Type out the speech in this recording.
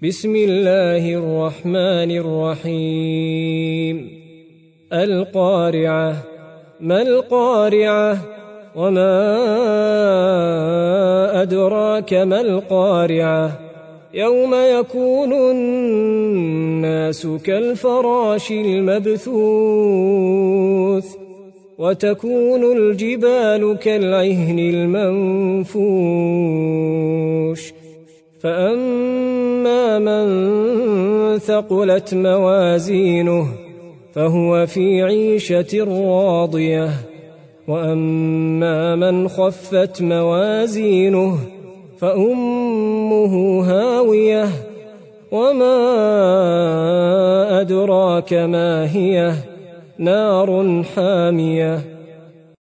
بسم الله الرحمن الرحيم القارعة ما القارعة وما أدراك ما القارعة يوم يكون الناس كالفراش المبثوث وتكون الجبال كالعهن المنفوش فأما من ثقلت موازينه فهو في عيشة راضية وأما من خفت موازينه فأمه هاوية وما أدراك ما هي نار حامية